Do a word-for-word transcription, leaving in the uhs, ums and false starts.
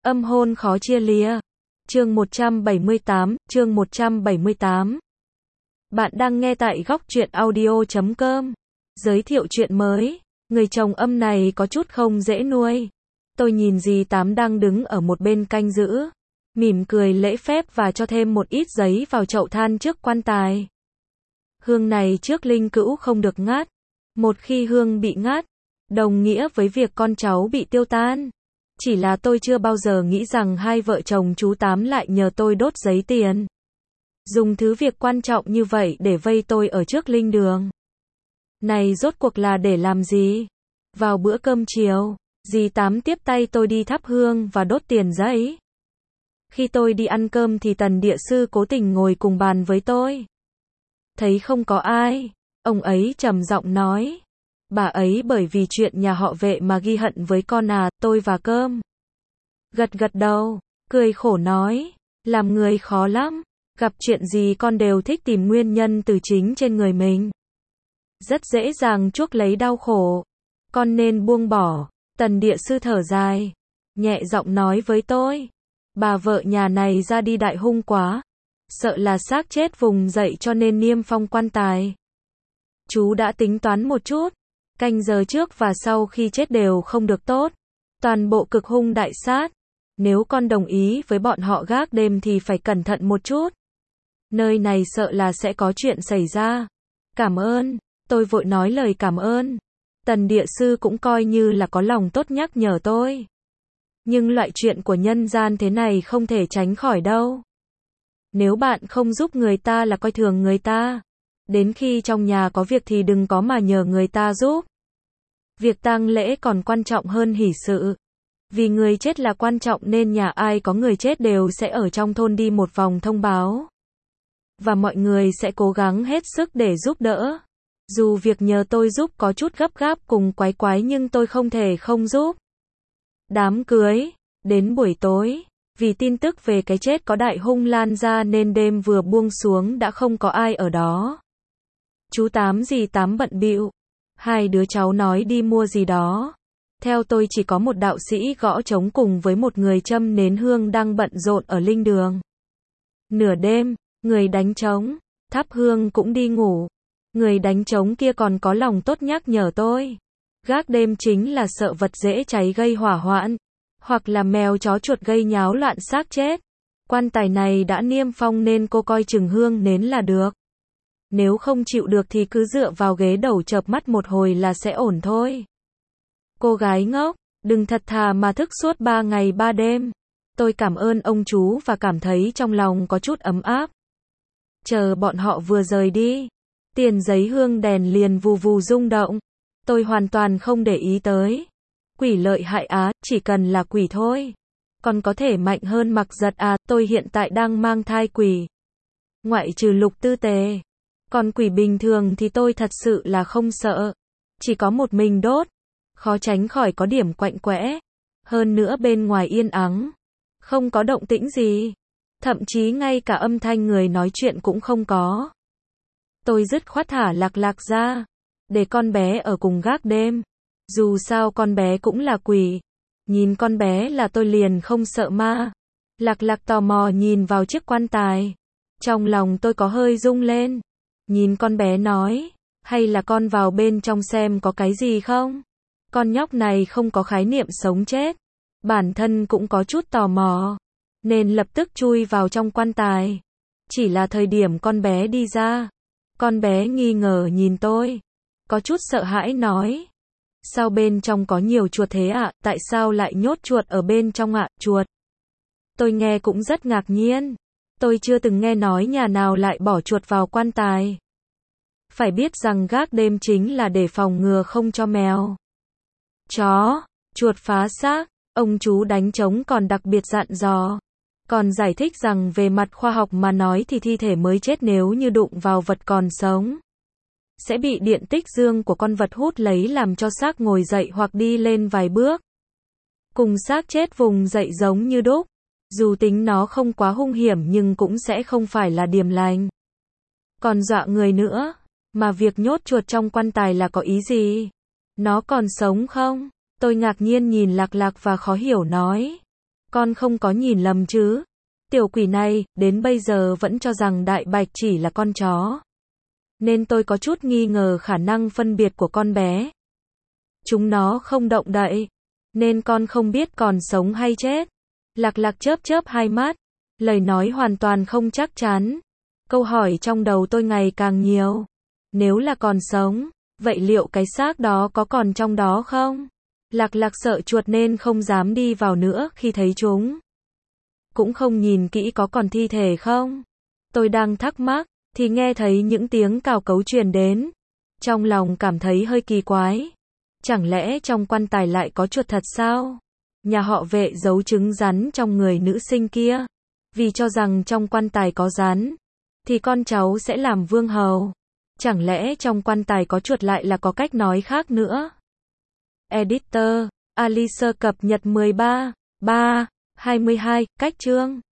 Âm hôn khó chia lìa. Chương một trăm bảy mươi tám, chương một trăm bảy mươi tám. Bạn đang nghe tại góc truyện audio chấm com. Giới thiệu chuyện mới. Người chồng âm này có chút không dễ nuôi. Tôi nhìn dì Tám đang đứng ở một bên canh giữ, mỉm cười lễ phép và cho thêm một ít giấy vào chậu than trước quan tài. Hương này trước linh cữu không được ngát. Một khi hương bị ngát, đồng nghĩa với việc con cháu bị tiêu tan. Chỉ là tôi chưa bao giờ nghĩ rằng hai vợ chồng chú Tám lại nhờ tôi đốt giấy tiền. Dùng thứ việc quan trọng như vậy để vây tôi ở trước linh đường. Này rốt cuộc là để làm gì? Vào bữa cơm chiều, dì Tám tiếp tay tôi đi thắp hương và đốt tiền giấy. Khi tôi đi ăn cơm thì Tần địa sư cố tình ngồi cùng bàn với tôi. Thấy không có ai, ông ấy trầm giọng nói. Bà ấy bởi vì chuyện nhà họ Vệ mà ghi hận với con à, tôi và cơm. Gật gật đầu, cười khổ nói, làm người khó lắm, gặp chuyện gì con đều thích tìm nguyên nhân từ chính trên người mình. Rất dễ dàng chuốc lấy đau khổ, con nên buông bỏ. Tần địa sư thở dài, nhẹ giọng nói với tôi, bà vợ nhà này ra đi đại hung quá, sợ là xác chết vùng dậy cho nên niêm phong quan tài. Chú đã tính toán một chút, canh giờ trước và sau khi chết đều không được tốt, toàn bộ cực hung đại sát. Nếu con đồng ý với bọn họ gác đêm thì phải cẩn thận một chút. Nơi này sợ là sẽ có chuyện xảy ra. Cảm ơn, tôi vội nói lời cảm ơn. Tần địa sư cũng coi như là có lòng tốt nhắc nhở tôi. Nhưng loại chuyện của nhân gian thế này không thể tránh khỏi đâu. Nếu bạn không giúp người ta là coi thường người ta. Đến khi trong nhà có việc thì đừng có mà nhờ người ta giúp. Việc tang lễ còn quan trọng hơn hỷ sự. Vì người chết là quan trọng nên nhà ai có người chết đều sẽ ở trong thôn đi một vòng thông báo. Và mọi người sẽ cố gắng hết sức để giúp đỡ. Dù việc nhờ tôi giúp có chút gấp gáp cùng quái quái nhưng tôi không thể không giúp. Đám cưới, đến buổi tối, vì tin tức về cái chết có đại hung lan ra nên đêm vừa buông xuống đã không có ai ở đó. Chú Tám dì Tám bận bịu, hai đứa cháu nói đi mua gì đó. Theo tôi chỉ có một đạo sĩ gõ trống cùng với một người châm nến hương đang bận rộn ở linh đường. Nửa đêm, người đánh trống, thắp hương cũng đi ngủ. Người đánh trống kia còn có lòng tốt nhắc nhở tôi. Gác đêm chính là sợ vật dễ cháy gây hỏa hoạn, hoặc là mèo chó chuột gây nháo loạn xác chết. Quan tài này đã niêm phong nên cô coi chừng hương nến là được. Nếu không chịu được thì cứ dựa vào ghế đầu chợp mắt một hồi là sẽ ổn thôi. Cô gái ngốc, đừng thật thà mà thức suốt ba ngày ba đêm. Tôi cảm ơn ông chú và cảm thấy trong lòng có chút ấm áp. Chờ bọn họ vừa rời đi, tiền giấy hương đèn liền vù vù rung động. Tôi hoàn toàn không để ý tới. Quỷ lợi hại á, chỉ cần là quỷ thôi. Còn có thể mạnh hơn mặc giật à, tôi hiện tại đang mang thai quỷ. Ngoại trừ Lục Tư Tề. Còn quỷ bình thường thì tôi thật sự là không sợ. Chỉ có một mình đốt. Khó tránh khỏi có điểm quạnh quẽ. Hơn nữa bên ngoài yên ắng. Không có động tĩnh gì. Thậm chí ngay cả âm thanh người nói chuyện cũng không có. Tôi dứt khoát thả Lạc Lạc ra. Để con bé ở cùng gác đêm. Dù sao con bé cũng là quỷ. Nhìn con bé là tôi liền không sợ ma. Lạc Lạc tò mò nhìn vào chiếc quan tài. Trong lòng tôi có hơi rung lên. Nhìn con bé nói. Hay là con vào bên trong xem có cái gì không? Con nhóc này không có khái niệm sống chết. Bản thân cũng có chút tò mò. Nên lập tức chui vào trong quan tài. Chỉ là thời điểm con bé đi ra. Con bé nghi ngờ nhìn tôi. Có chút sợ hãi nói. Sao bên trong có nhiều chuột thế ạ? À? Tại sao lại nhốt chuột ở bên trong ạ? À? Chuột. Tôi nghe cũng rất ngạc nhiên. Tôi chưa từng nghe nói nhà nào lại bỏ chuột vào quan tài. Phải biết rằng gác đêm chính là để phòng ngừa không cho mèo, chó, chuột phá xác. Ông chú đánh trống còn đặc biệt dặn dò. Còn giải thích rằng về mặt khoa học mà nói thì thi thể mới chết nếu như đụng vào vật còn sống, sẽ bị điện tích dương của con vật hút lấy làm cho xác ngồi dậy hoặc đi lên vài bước. Cùng xác chết vùng dậy giống như đúc. Dù tính nó không quá hung hiểm nhưng cũng sẽ không phải là điềm lành. Còn dọa người nữa. Mà việc nhốt chuột trong quan tài là có ý gì? Nó còn sống không? Tôi ngạc nhiên nhìn Lạc Lạc và khó hiểu nói. Con không có nhìn lầm chứ? Tiểu quỷ này, đến bây giờ vẫn cho rằng Đại Bạch chỉ là con chó. Nên tôi có chút nghi ngờ khả năng phân biệt của con bé. Chúng nó không động đậy, nên con không biết còn sống hay chết. Lạc Lạc chớp chớp hai mắt, lời nói hoàn toàn không chắc chắn. Câu hỏi trong đầu tôi ngày càng nhiều. Nếu là còn sống, vậy liệu cái xác đó có còn trong đó không? Lạc Lạc sợ chuột nên không dám đi vào nữa khi thấy chúng. Cũng không nhìn kỹ có còn thi thể không. Tôi đang thắc mắc, thì nghe thấy những tiếng cào cấu truyền đến. Trong lòng cảm thấy hơi kỳ quái. Chẳng lẽ trong quan tài lại có chuột thật sao? Nhà họ Vệ giấu trứng rắn trong người nữ sinh kia. Vì cho rằng trong quan tài có rắn, thì con cháu sẽ làm vương hầu. Chẳng lẽ trong quan tài có chuột lại là có cách nói khác nữa? Editor, Alice cập nhật mười ba, ba, hai mươi hai, cách chương.